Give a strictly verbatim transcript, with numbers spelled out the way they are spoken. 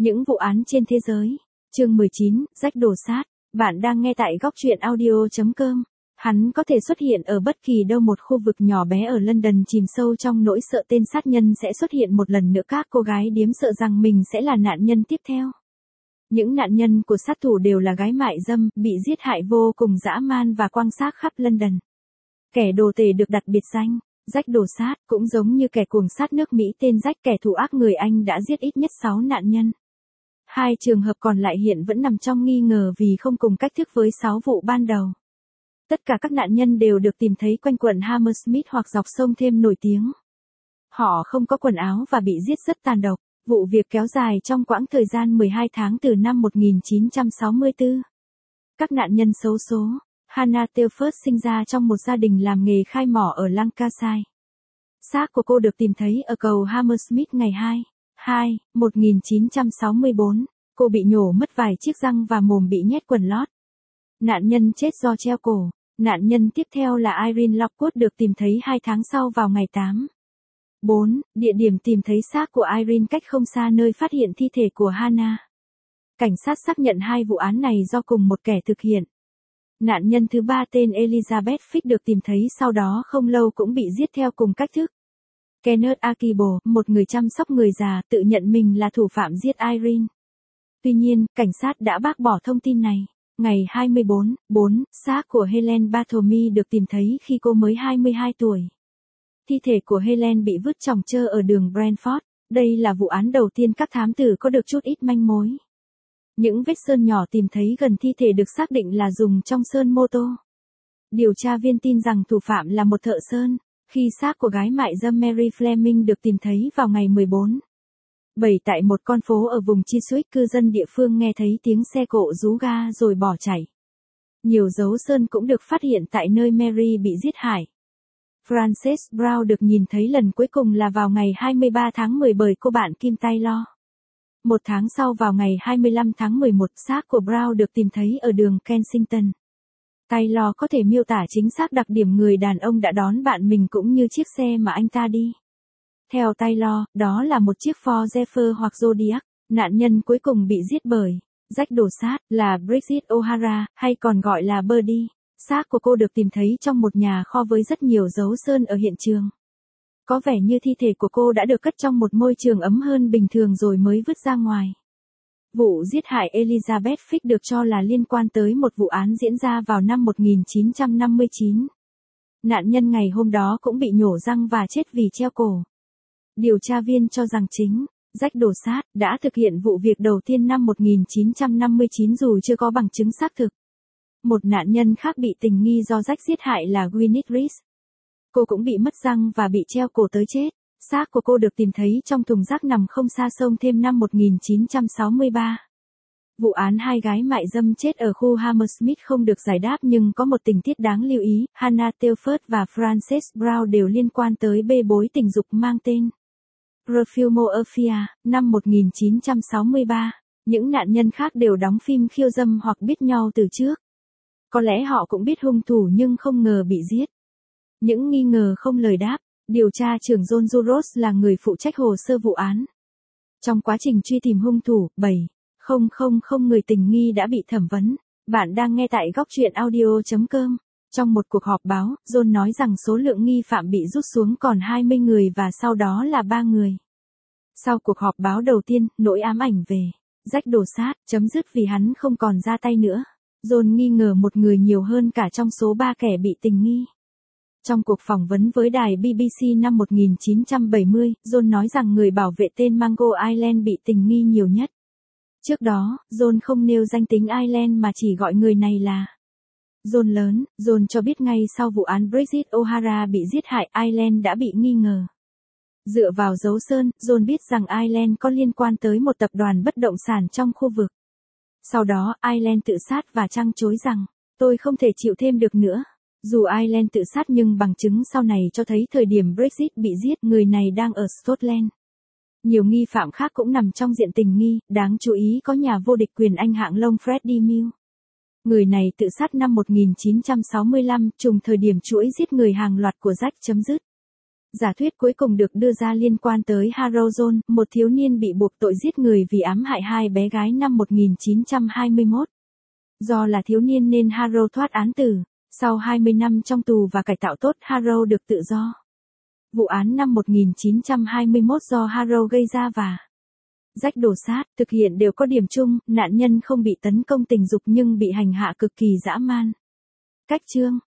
Những vụ án trên thế giới. Chương mười chín, rách đổ sát. Bạn đang nghe tại góc truyện audio chấm com. Hắn có thể xuất hiện ở bất kỳ đâu, một khu vực nhỏ bé ở London chìm sâu trong nỗi sợ tên sát nhân sẽ xuất hiện một lần nữa. Các cô gái điếm sợ rằng mình sẽ là nạn nhân tiếp theo. Những nạn nhân của sát thủ đều là gái mại dâm, bị giết hại vô cùng dã man và quăng xác khắp London. Kẻ đồ tể được đặt biệt danh Jack đổ sát, cũng giống như kẻ cuồng sát nước Mỹ tên Jack, kẻ thủ ác người Anh đã giết ít nhất sáu nạn nhân. Hai trường hợp còn lại hiện vẫn nằm trong nghi ngờ vì không cùng cách thức với sáu vụ ban đầu. Tất cả các nạn nhân đều được tìm thấy quanh quận Hammersmith hoặc dọc sông Thêm nổi tiếng. Họ không có quần áo và bị giết rất tàn độc. Vụ việc kéo dài trong quãng thời gian mười hai tháng từ năm một nghìn chín trăm sáu mươi tư. Các nạn nhân xấu số. Hannah Telford sinh ra trong một gia đình làm nghề khai mỏ ở Lancashire. Xác của cô được tìm thấy ở cầu Hammersmith ngày hai, hai, một nghìn chín trăm sáu mươi tư. Cô bị nhổ mất vài chiếc răng và mồm bị nhét quần lót. Nạn nhân chết do treo cổ. Nạn nhân tiếp theo là Irene Lockwood được tìm thấy hai tháng sau vào ngày tám. bốn. Địa điểm tìm thấy xác của Irene cách không xa nơi phát hiện thi thể của Hannah. Cảnh sát xác nhận hai vụ án này do cùng một kẻ thực hiện. Nạn nhân thứ ba tên Elizabeth Fick được tìm thấy sau đó không lâu cũng bị giết theo cùng cách thức. Kenneth Akibo, một người chăm sóc người già, tự nhận mình là thủ phạm giết Irene. Tuy nhiên, cảnh sát đã bác bỏ thông tin này. Ngày hai mươi tư, bốn, xác của Helen Bartholomew được tìm thấy khi cô mới hai mươi hai tuổi. Thi thể của Helen bị vứt chồng chơ ở đường Brentford. Đây là vụ án đầu tiên các thám tử có được chút ít manh mối. Những vết sơn nhỏ tìm thấy gần thi thể được xác định là dùng trong sơn mô tô. Điều tra viên tin rằng thủ phạm là một thợ sơn, khi xác của gái mại dâm Mary Fleming được tìm thấy vào ngày mười bốn. bảy tại một con phố ở vùng Chiswick, cư dân địa phương nghe thấy tiếng xe cộ rú ga rồi bỏ chạy. Nhiều dấu sơn cũng được phát hiện tại nơi Mary bị giết hại. Frances Brown được nhìn thấy lần cuối cùng là vào ngày hai mươi ba tháng mười bởi cô bạn Kim Taylor. Một tháng sau vào ngày hai mươi lăm tháng mười một, xác của Brown được tìm thấy ở đường Kensington. Taylor có thể miêu tả chính xác đặc điểm người đàn ông đã đón bạn mình cũng như chiếc xe mà anh ta đi. Theo Taylor, đó là một chiếc Ford Zephyr hoặc Zodiac. Nạn nhân cuối cùng bị giết bởi Jack đổ sát là Bridget O'Hara, hay còn gọi là Birdie. Xác của cô được tìm thấy trong một nhà kho với rất nhiều dấu sơn ở hiện trường. Có vẻ như thi thể của cô đã được cất trong một môi trường ấm hơn bình thường rồi mới vứt ra ngoài. Vụ giết hại Elizabeth Fick được cho là liên quan tới một vụ án diễn ra vào năm một nghìn chín trăm năm mươi chín. Nạn nhân ngày hôm đó cũng bị nhổ răng và chết vì treo cổ. Điều tra viên cho rằng chính Jack đổ sát đã thực hiện vụ việc đầu tiên năm một nghìn chín trăm năm mươi chín dù chưa có bằng chứng xác thực. Một nạn nhân khác bị tình nghi do Jack giết hại là Gwyneth Reese. Cô cũng bị mất răng và bị treo cổ tới chết. Xác của cô được tìm thấy trong thùng rác nằm không xa sông Thêm năm một nghìn chín trăm sáu mươi ba. Vụ án hai gái mại dâm chết ở khu Hammersmith không được giải đáp nhưng có một tình tiết đáng lưu ý, Hannah Telford và Frances Brown đều liên quan tới bê bối tình dục mang tên Perfumorphia, năm một nghìn chín trăm sáu mươi ba. Những nạn nhân khác đều đóng phim khiêu dâm hoặc biết nhau từ trước. Có lẽ họ cũng biết hung thủ nhưng không ngờ bị giết. Những nghi ngờ không lời đáp. Điều tra trưởng John Juros là người phụ trách hồ sơ vụ án. Trong quá trình truy tìm hung thủ, bảy nghìn người tình nghi đã bị thẩm vấn. Bạn đang nghe tại góc truyện audio chấm com. Trong một cuộc họp báo, John nói rằng số lượng nghi phạm bị rút xuống còn hai mươi người và sau đó là ba người. Sau cuộc họp báo đầu tiên, nỗi ám ảnh về Jack đổ sát chấm dứt vì hắn không còn ra tay nữa. John nghi ngờ một người nhiều hơn cả trong số ba kẻ bị tình nghi. Trong cuộc phỏng vấn với đài bê bê xê năm một nghìn chín trăm bảy mươi, John nói rằng người bảo vệ tên Mango Island bị tình nghi nhiều nhất. Trước đó, John không nêu danh tính Island mà chỉ gọi người này là John lớn. John cho biết ngay sau vụ án Bridget O'Hara bị giết hại, Island đã bị nghi ngờ. Dựa vào dấu sơn, John biết rằng Island có liên quan tới một tập đoàn bất động sản trong khu vực. Sau đó, Island tự sát và trăng chối rằng, tôi không thể chịu thêm được nữa. Dù Island tự sát nhưng bằng chứng sau này cho thấy thời điểm Bridget bị giết, người này đang ở Scotland. Nhiều nghi phạm khác cũng nằm trong diện tình nghi, đáng chú ý có nhà vô địch quyền Anh hạng lông Freddie Mill. Người này tự sát năm một nghìn chín trăm sáu mươi lăm, trùng thời điểm chuỗi giết người hàng loạt của Jack chấm dứt. Giả thuyết cuối cùng được đưa ra liên quan tới Harold Jones, một thiếu niên bị buộc tội giết người vì ám hại hai bé gái năm một nghìn chín trăm hai mươi mốt. Do là thiếu niên nên Harold thoát án tử. Sau hai mươi năm trong tù và cải tạo tốt, Harold được tự do. Vụ án năm một nghìn chín trăm hai mươi mốt do Harold gây ra và Jack đổ sát thực hiện đều có điểm chung, nạn nhân không bị tấn công tình dục nhưng bị hành hạ cực kỳ dã man. Cách chương